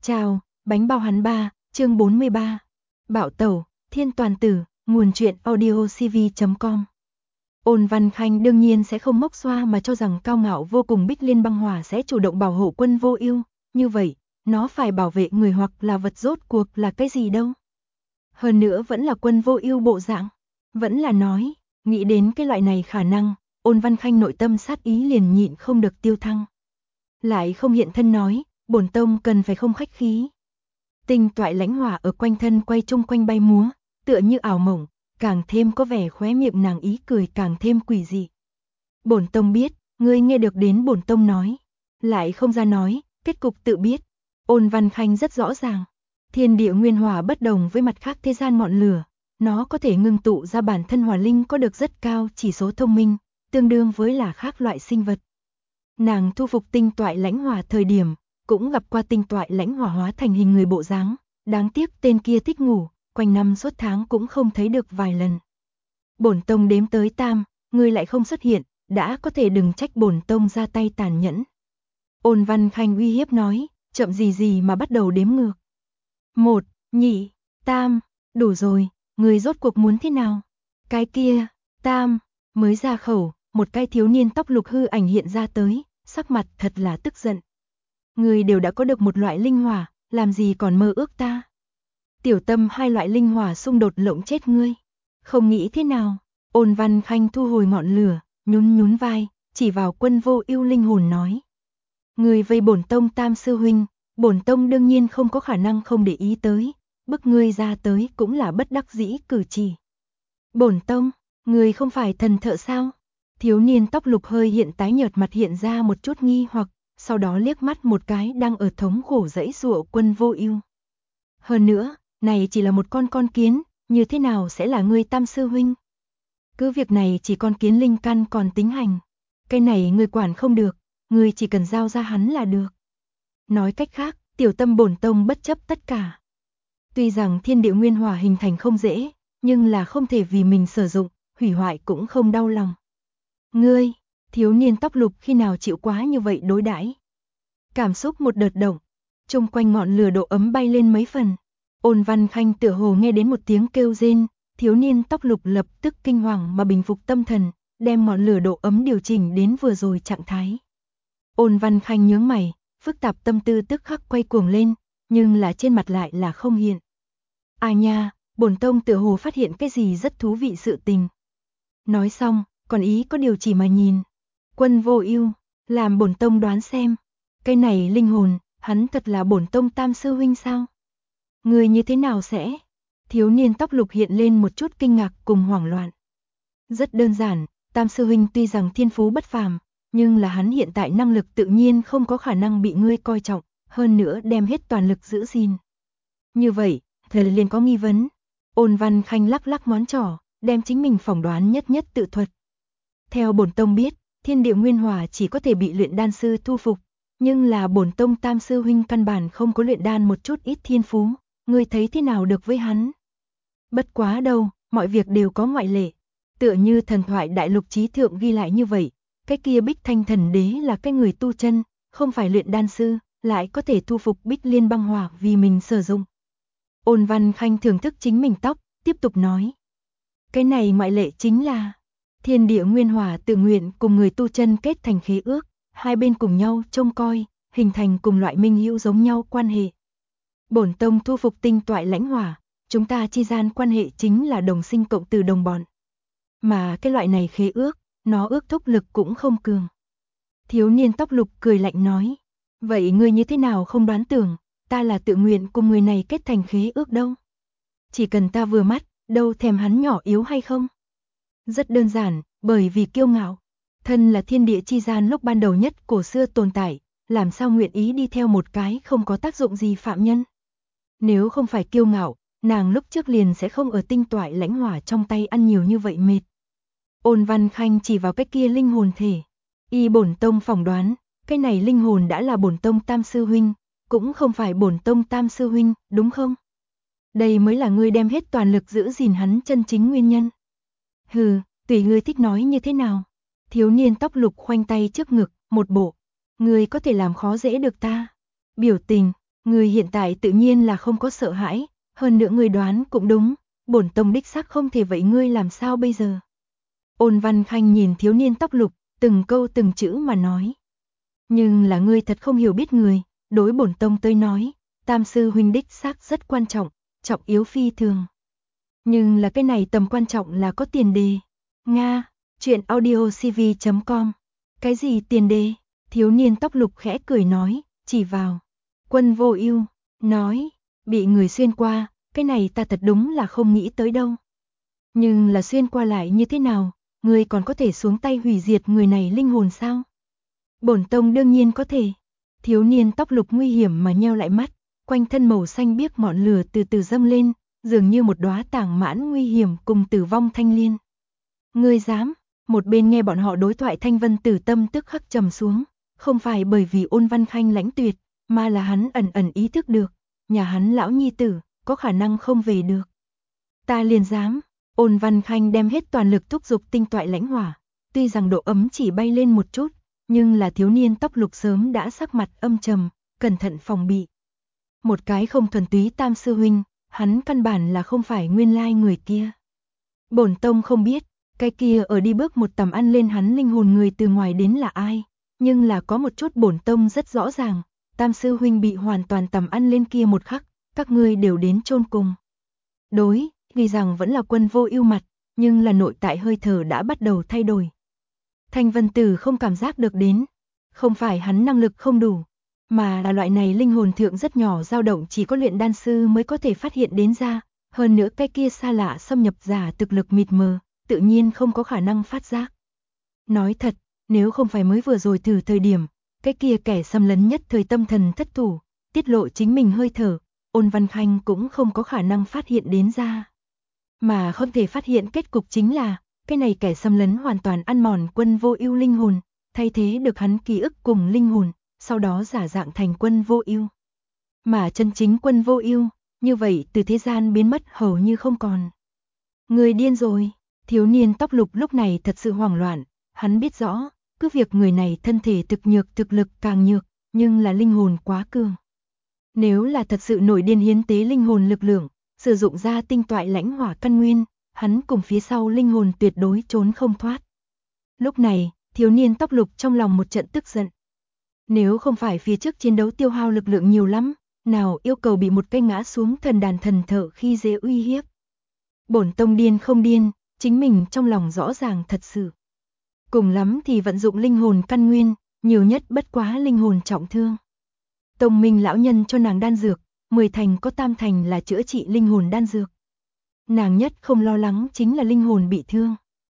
Chào, bánh bao hắn ba, chương 43. Bạo tẩu, thiên toàn tử, nguồn truyện audiocv.com. Ôn Văn Khanh đương nhiên sẽ không mốc xoa mà cho rằng cao ngạo vô cùng Bích Liên băng hỏa sẽ chủ động bảo hộ Quân Vô Ưu, như vậy, nó phải bảo vệ người hoặc là vật rốt cuộc là cái gì đâu. Hơn nữa vẫn là Quân Vô Ưu bộ dạng, vẫn là nói, nghĩ đến cái loại này khả năng, Ôn Văn Khanh nội tâm sát ý liền nhịn không được tiêu thăng. Lại không hiện thân nói, bổn tông cần phải không khách khí. Tinh toại lãnh hỏa ở quanh thân quay chung quanh bay múa, tựa như ảo mộng, càng thêm có vẻ khóe miệng nàng ý cười càng thêm quỷ dị. Bổn tông biết, ngươi nghe được đến bổn tông nói, lại không ra nói, kết cục tự biết. Ôn Văn Khanh rất rõ ràng, thiên địa nguyên hỏa bất đồng với mặt khác thế gian ngọn lửa, nó có thể ngưng tụ ra bản thân hỏa linh có được rất cao chỉ số thông minh, tương đương với là khác loại sinh vật. Nàng thu phục tinh toại lãnh hỏa thời điểm, cũng gặp qua tinh toại lãnh hỏa hóa thành hình người bộ dáng, đáng tiếc tên kia thích ngủ, quanh năm suốt tháng cũng không thấy được vài lần. Bổn tông đếm tới tam, ngươi lại không xuất hiện, đã có thể đừng trách bổn tông ra tay tàn nhẫn. Ôn Văn Khanh uy hiếp nói, chậm gì gì mà bắt đầu đếm ngược. 1, 2, 3, đủ rồi, ngươi rốt cuộc muốn thế nào? Cái kia, tam, mới ra khẩu, một cái thiếu niên tóc lục hư ảnh hiện ra tới, sắc mặt thật là tức giận. Ngươi đều đã có được một loại linh hỏa, làm gì còn mơ ước ta? Tiểu tâm hai loại linh hỏa xung đột lộng chết ngươi. Không nghĩ thế nào? Ôn Văn Khanh thu hồi ngọn lửa, nhún nhún vai, chỉ vào Quân Vô Ưu linh hồn nói: "Ngươi vây bổn tông tam sư huynh, bổn tông đương nhiên không có khả năng không để ý tới, bức ngươi ra tới cũng là bất đắc dĩ cử chỉ." "Bổn tông, ngươi không phải thần thợ sao?" Thiếu niên tóc lục hơi hiện tái nhợt mặt hiện ra một chút nghi hoặc, sau đó liếc mắt một cái đang ở thống khổ giãy giụa Quân Vô Ưu. Hơn nữa, này chỉ là một con kiến, như thế nào sẽ là ngươi tam sư huynh? Cứ việc này chỉ con kiến linh căn còn tính hành, cái này ngươi quản không được, ngươi chỉ cần giao ra hắn là được. Nói cách khác, tiểu tâm bổn tông bất chấp tất cả. Tuy rằng thiên địa nguyên hỏa hình thành không dễ, nhưng là không thể vì mình sử dụng, hủy hoại cũng không đau lòng. Ngươi, thiếu niên tóc lục khi nào chịu quá như vậy đối đãi? Cảm xúc một đợt động, chung quanh ngọn lửa độ ấm bay lên mấy phần. Ôn Văn Khanh tựa hồ nghe đến một tiếng kêu rên, thiếu niên tóc lục lập tức kinh hoàng mà bình phục tâm thần, đem ngọn lửa độ ấm điều chỉnh đến vừa rồi trạng thái. Ôn Văn Khanh nhướng mày, phức tạp tâm tư tức khắc quay cuồng lên, nhưng là trên mặt lại là không hiện. À nha, bổn tông tựa hồ phát hiện cái gì rất thú vị sự tình. Nói xong, còn ý có điều chỉ mà nhìn. Quân Vô Ưu, làm bổn tông đoán xem, cái này linh hồn, hắn thật là bổn tông tam sư huynh sao? Người như thế nào sẽ? Thiếu niên tóc lục hiện lên một chút kinh ngạc cùng hoảng loạn. Rất đơn giản, tam sư huynh tuy rằng thiên phú bất phàm, nhưng là hắn hiện tại năng lực tự nhiên không có khả năng bị ngươi coi trọng, hơn nữa đem hết toàn lực giữ gìn. Như vậy, thời liền có nghi vấn. Ôn Văn Khanh lắc lắc ngón trỏ, đem chính mình phỏng đoán nhất nhất tự thuật. Theo bổn tông biết, thiên địa nguyên hỏa chỉ có thể bị luyện đan sư thu phục, nhưng là bổn tông tam sư huynh căn bản không có luyện đan một chút ít thiên phú, ngươi thấy thế nào được với hắn? Bất quá đâu, mọi việc đều có ngoại lệ, tựa như thần thoại đại lục chí thượng ghi lại như vậy, cái kia Bích Thanh thần đế là cái người tu chân, không phải luyện đan sư, lại có thể thu phục Bích Liên băng hỏa vì mình sử dụng. Ôn Văn Khanh thưởng thức chính mình tóc, tiếp tục nói: cái này ngoại lệ chính là thiên địa nguyên hỏa tự nguyện cùng người tu chân kết thành khế ước, hai bên cùng nhau trông coi, hình thành cùng loại minh hữu giống nhau quan hệ. Bổn tông thu phục tinh toại lãnh hỏa, chúng ta chi gian quan hệ chính là đồng sinh cộng tử đồng bọn. Mà cái loại này khế ước, nó ước thúc lực cũng không cường. Thiếu niên tóc lục cười lạnh nói, vậy ngươi như thế nào không đoán tưởng, ta là tự nguyện cùng người này kết thành khế ước đâu? Chỉ cần ta vừa mắt, đâu thèm hắn nhỏ yếu hay không? Rất đơn giản, bởi vì kiêu ngạo. Thân là thiên địa chi gian lúc ban đầu nhất cổ xưa tồn tại, làm sao nguyện ý đi theo một cái không có tác dụng gì phạm nhân? Nếu không phải kiêu ngạo, nàng lúc trước liền sẽ không ở tinh toại lãnh hỏa trong tay ăn nhiều như vậy mệt. Ôn Văn Khanh chỉ vào cái kia linh hồn thể. Y bổn tông phỏng đoán, cái này linh hồn đã là bổn tông tam sư huynh, cũng không phải bổn tông tam sư huynh, đúng không? Đây mới là ngươi đem hết toàn lực giữ gìn hắn chân chính nguyên nhân. Hừ, tùy ngươi thích nói như thế nào. Thiếu niên tóc lục khoanh tay trước ngực, một bộ. Ngươi có thể làm khó dễ được ta. Biểu tình, Ngươi hiện tại tự nhiên là không có sợ hãi, hơn nữa ngươi đoán cũng đúng, bổn tông đích xác không thể, vậy ngươi làm sao bây giờ? Ôn Văn Khanh nhìn thiếu niên tóc lục, từng câu từng chữ mà nói. Nhưng là ngươi thật không hiểu biết người, đối bổn tông tới nói, Tam sư huynh đích xác rất quan trọng, trọng yếu phi thường. Nhưng là cái này tầm quan trọng là có tiền đề. Nga, truyện audiocv.com. Cái gì tiền đề? Thiếu niên tóc lục khẽ cười nói, chỉ vào Quân Vô Ưu, nói, bị người xuyên qua, cái này ta thật đúng là không nghĩ tới đâu. Nhưng là xuyên qua lại như thế nào, ngươi còn có thể xuống tay hủy diệt người này linh hồn sao? Bổn tông đương nhiên có thể. Thiếu niên tóc lục nguy hiểm mà nheo lại mắt, quanh thân màu xanh biếc ngọn lửa từ từ dâng lên, dường như một đóa tảng mãn nguy hiểm cùng tử vong thanh liên. Ngươi dám? Một bên nghe bọn họ đối thoại, Thanh Vân Tử tâm tức khắc trầm xuống, không phải bởi vì Ôn Văn Khanh lãnh tuyệt, mà là hắn ẩn ẩn ý thức được, nhà hắn lão nhi tử có khả năng không về được. Ta liền dám. Ôn Văn Khanh đem hết toàn lực thúc giục tinh toại lãnh hỏa, tuy rằng độ ấm chỉ bay lên một chút, nhưng là thiếu niên tóc lục sớm đã sắc mặt âm trầm, cẩn thận phòng bị. Một cái không thuần túy Tam sư huynh, hắn căn bản là không phải nguyên lai người kia. Bổn tông không biết, cái kia ở đi bước một tầm ăn lên hắn linh hồn người từ ngoài đến là ai, nhưng là có một chút bổn tông rất rõ ràng, Tam sư huynh bị hoàn toàn tầm ăn lên kia một khắc, các ngươi đều đến chôn cùng. Đối, nghĩ rằng vẫn là Quân Vô Ưu mặt, nhưng là nội tại hơi thở đã bắt đầu thay đổi. Thanh Vân Tử không cảm giác được đến, không phải hắn năng lực không đủ, mà là loại này linh hồn thượng rất nhỏ dao động chỉ có luyện đan sư mới có thể phát hiện đến ra, hơn nữa cái kia xa lạ xâm nhập giả thực lực mịt mờ, tự nhiên không có khả năng phát giác. Nói thật, nếu không phải mới vừa rồi thử thời điểm, cái kia kẻ xâm lấn nhất thời tâm thần thất thủ, tiết lộ chính mình hơi thở, Ôn Văn Khanh cũng không có khả năng phát hiện đến ra. Mà không thể phát hiện kết cục chính là, cái này kẻ xâm lấn hoàn toàn ăn mòn Quân Vô Ưu linh hồn, thay thế được hắn ký ức cùng linh hồn, sau đó giả dạng thành Quân Vô Ưu. Mà chân chính Quân Vô Ưu, như vậy từ thế gian biến mất hầu như không còn. Người điên rồi, thiếu niên tóc lục lúc này thật sự hoảng loạn, hắn biết rõ, cứ việc người này thân thể thực nhược, thực lực càng nhược, nhưng là linh hồn quá cường. Nếu là thật sự nổi điên hiến tế linh hồn lực lượng, sử dụng ra tinh toại lãnh hỏa căn nguyên, hắn cùng phía sau linh hồn tuyệt đối trốn không thoát. Lúc này, thiếu niên tóc lục trong lòng một trận tức giận. Nếu không phải phía trước chiến đấu tiêu hao lực lượng nhiều lắm, nào yêu cầu bị một cây ngã xuống thần đàn thần thợ khi dễ uy hiếp. Bổn tông điên không điên, chính mình trong lòng rõ ràng thật sự. Cùng lắm thì vận dụng linh hồn căn nguyên, nhiều nhất bất quá linh hồn trọng thương. Tông minh lão nhân cho nàng đan dược, 10 thành có 8 thành là chữa trị linh hồn đan dược. Nàng nhất không lo lắng chính là linh hồn bị thương.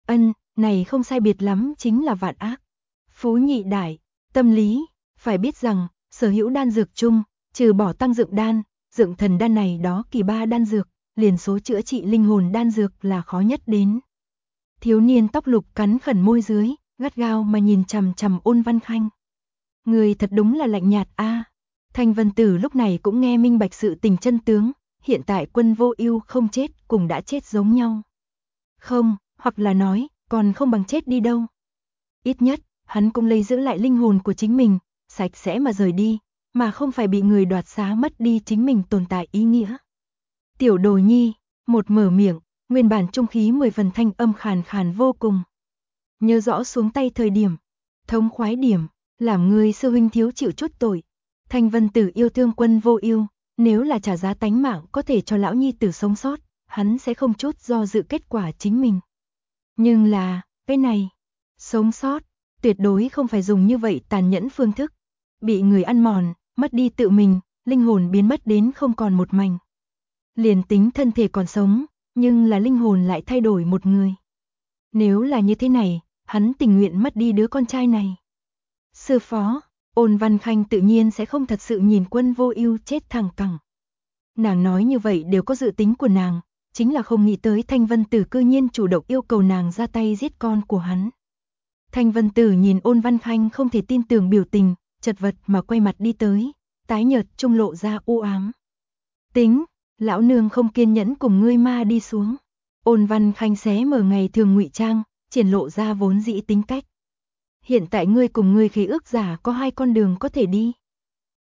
Này không sai biệt lắm chính là vạn ác. Phú nhị đại, tâm lý, phải biết rằng, sở hữu đan dược chung, trừ bỏ tăng dựng đan, dựng thần đan này đó kỳ ba đan dược, liền số chữa trị linh hồn đan dược là khó nhất đến. Thiếu niên tóc lục cắn khẩn môi dưới, gắt gao mà nhìn chằm chằm Ôn Văn Khanh. Người thật đúng là lạnh nhạt a. Thanh Vân Tử lúc này cũng nghe minh bạch sự tình chân tướng, hiện tại Quân Vô Ưu không chết cùng đã chết giống nhau. Không, hoặc là nói, còn không bằng chết đi đâu. Ít nhất, hắn cũng lấy giữ lại linh hồn của chính mình, sạch sẽ mà rời đi, mà không phải bị người đoạt xá mất đi chính mình tồn tại ý nghĩa. Tiểu Đồ Nhi, một mở miệng, nguyên bản trung khí 10 phần thanh âm khàn khàn vô cùng. Nhớ rõ xuống tay thời điểm, thống khoái điểm, làm ngươi sư huynh thiếu chịu chút tội. Thanh Vân Tử yêu thương Quân Vô Ưu, nếu là trả giá tánh mạng có thể cho lão nhi tử sống sót, hắn sẽ không chút do dự kết quả chính mình. Nhưng là, cái này, sống sót, tuyệt đối không phải dùng như vậy tàn nhẫn phương thức. Bị người ăn mòn, mất đi tự mình, linh hồn biến mất đến không còn một mảnh. Liền tính thân thể còn sống, nhưng là linh hồn lại thay đổi một người. Nếu là như thế này, hắn tình nguyện mất đi đứa con trai này. Sư phó, Ôn Văn Khanh tự nhiên sẽ không thật sự nhìn Quân Vô Ưu chết thẳng cẳng. Nàng nói như vậy đều có dự tính của nàng, chính là không nghĩ tới Thanh Vân Tử cư nhiên chủ động yêu cầu nàng ra tay giết con của hắn. Thanh Vân Tử nhìn Ôn Văn Khanh không thể tin tưởng biểu tình, chật vật mà quay mặt đi tới, tái nhợt trung lộ ra u ám. Tính, lão nương không kiên nhẫn cùng ngươi ma đi xuống. Ôn Văn Khanh xé mở ngày thường ngụy trang, triển lộ ra vốn dĩ tính cách. Hiện tại ngươi cùng ngươi khí ước giả có 2 con đường có thể đi.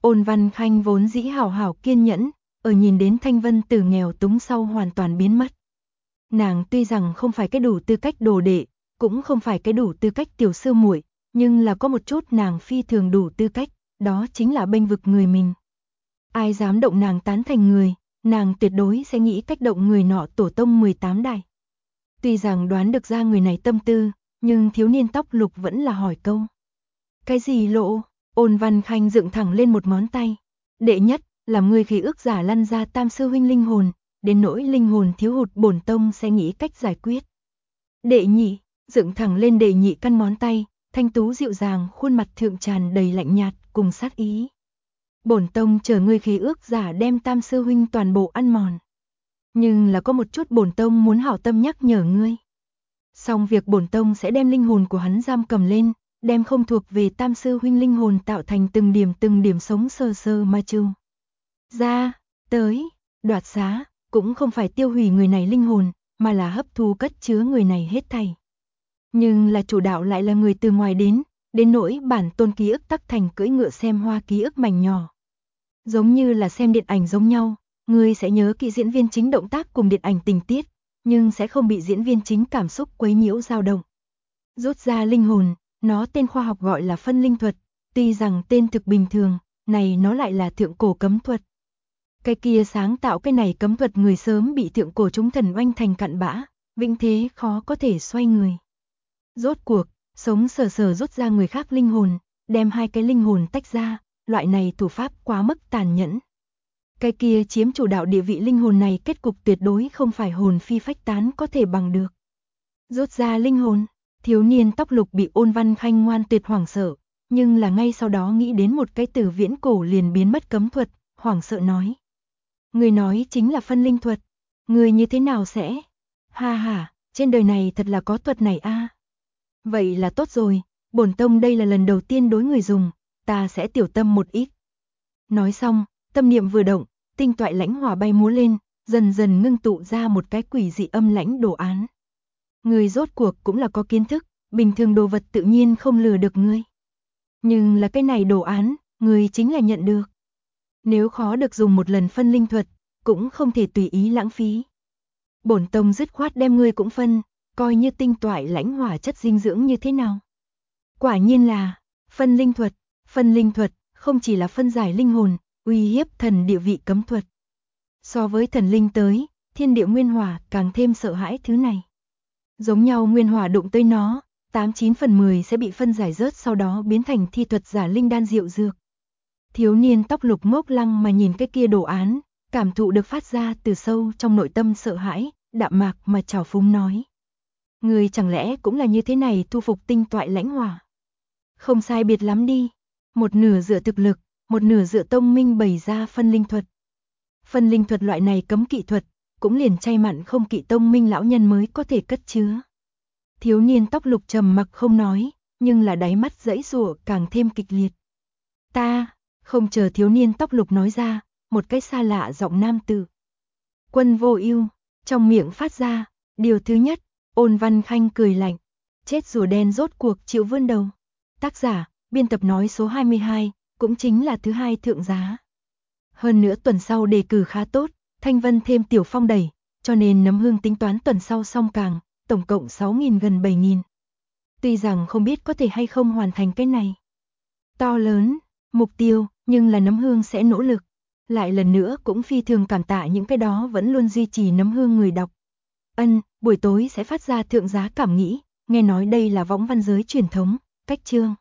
Ôn Văn Khanh vốn dĩ hảo hảo kiên nhẫn, ở nhìn đến Thanh Vân từ nghèo túng sau hoàn toàn biến mất. Nàng tuy rằng không phải cái đủ tư cách đồ đệ, cũng không phải cái đủ tư cách tiểu sư muội, nhưng là có một chút nàng phi thường đủ tư cách, đó chính là bênh vực người mình. Ai dám động nàng tán thành người, nàng tuyệt đối sẽ nghĩ cách động người nọ tổ tông 18 代. Tuy rằng đoán được ra người này tâm tư, nhưng thiếu niên tóc lục vẫn là hỏi câu. Cái gì lộ? Ôn Văn Khanh dựng thẳng lên một ngón tay. Đệ nhất, làm ngươi khí ước giả lăn ra Tam sư huynh linh hồn, đến nỗi linh hồn thiếu hụt bổn tông sẽ nghĩ cách giải quyết. Đệ nhị, dựng thẳng lên đệ nhị căn ngón tay, thanh tú dịu dàng, khuôn mặt thượng tràn đầy lạnh nhạt cùng sát ý. Bổn tông chờ ngươi khí ước giả đem Tam sư huynh toàn bộ ăn mòn. Nhưng là có một chút bổn tông muốn hảo tâm nhắc nhở ngươi. Xong việc bổn tông sẽ đem linh hồn của hắn giam cầm lên, đem không thuộc về Tam sư huynh linh hồn tạo thành từng điểm sống sờ sờ mà trừ ra, tới, đoạt xá, cũng không phải tiêu hủy người này linh hồn, mà là hấp thu cất chứa người này hết thảy. Nhưng là chủ đạo lại là người từ ngoài đến nỗi bản tôn ký ức tắc thành cưỡi ngựa xem hoa ký ức mảnh nhỏ. Giống như là xem điện ảnh giống nhau, người sẽ nhớ kỹ diễn viên chính động tác cùng điện ảnh tình tiết, nhưng sẽ không bị diễn viên chính cảm xúc quấy nhiễu dao động. Rút ra linh hồn, nó tên khoa học gọi là phân linh thuật, tuy rằng tên thực bình thường, này nó lại là thượng cổ cấm thuật. Cái kia sáng tạo cái này cấm thuật người sớm bị thượng cổ chúng thần oanh thành cặn bã, vĩnh thế khó có thể xoay người. Rốt cuộc, sống sờ sờ rút ra người khác linh hồn, đem hai cái linh hồn tách ra, loại này thủ pháp quá mức tàn nhẫn. Cái kia chiếm chủ đạo địa vị linh hồn này kết cục tuyệt đối không phải hồn phi phách tán có thể bằng được. Rút ra linh hồn, thiếu niên tóc lục bị Ôn Văn Khanh ngoan tuyệt hoảng sợ, nhưng là ngay sau đó nghĩ đến một cái từ viễn cổ liền biến mất cấm thuật, hoảng sợ nói. Người nói chính là phân linh thuật, người như thế nào sẽ? Ha ha, trên đời này thật là có thuật này a. Vậy là tốt rồi, bổn tông đây là lần đầu tiên đối người dùng, ta sẽ tiểu tâm một ít. Nói xong, tâm niệm vừa động, tinh toại lãnh hỏa bay múa lên, dần dần ngưng tụ ra một cái quỷ dị âm lãnh đồ án. Người rốt cuộc cũng là có kiến thức, bình thường đồ vật tự nhiên không lừa được ngươi. Nhưng là cái này đồ án, người chính là nhận được. Nếu khó được dùng một lần phân linh thuật, cũng không thể tùy ý lãng phí. Bổn tông dứt khoát đem ngươi cũng phân, coi như tinh toại lãnh hỏa chất dinh dưỡng như thế nào. Quả nhiên là, phân linh thuật, không chỉ là phân giải linh hồn, uy hiếp thần địa vị cấm thuật. So với thần linh tới, thiên địa nguyên hỏa càng thêm sợ hãi thứ này. Giống nhau nguyên hỏa đụng tới nó, 89 phần 10 sẽ bị phân giải rớt sau đó biến thành thi thuật giả linh đan diệu dược. Thiếu niên tóc lục ngốc lăng mà nhìn cái kia đồ án, cảm thụ được phát ra từ sâu trong nội tâm sợ hãi, đạm mạc mà trào phúng nói. Người chẳng lẽ cũng là như thế này thu phục tinh toại lãnh hỏa? Không sai biệt lắm đi, một nửa dựa thực lực, một nửa dựa tông minh bày ra phân linh thuật. Phân linh thuật loại này cấm kỵ thuật, cũng liền chay mặn không kỵ tông minh lão nhân mới có thể cất chứa. Thiếu niên tóc lục trầm mặc không nói, nhưng là đáy mắt giãy giụa càng thêm kịch liệt. Ta, không chờ thiếu niên tóc lục nói ra, một cái xa lạ giọng nam tử. Quân Vô Ưu, trong miệng phát ra, điều thứ nhất, Ôn Văn Khanh cười lạnh. Chết rùa đen rốt cuộc chịu vươn đầu. Tác giả, biên tập nói số 22, cũng chính là thứ hai thượng giá. Hơn nữa tuần sau đề cử khá tốt, Thanh Vân thêm Tiểu Phong đẩy, cho nên Nấm Hương tính toán tuần sau xong càng, tổng cộng 6.000 gần 7.000. Tuy rằng không biết có thể hay không hoàn thành cái này to lớn mục tiêu, nhưng là Nấm Hương sẽ nỗ lực. Lại lần nữa cũng phi thường cảm tạ những cái đó vẫn luôn duy trì Nấm Hương người đọc. Buổi tối sẽ phát ra thượng giá cảm nghĩ, nghe nói đây là võng văn giới truyền thống, cách chương.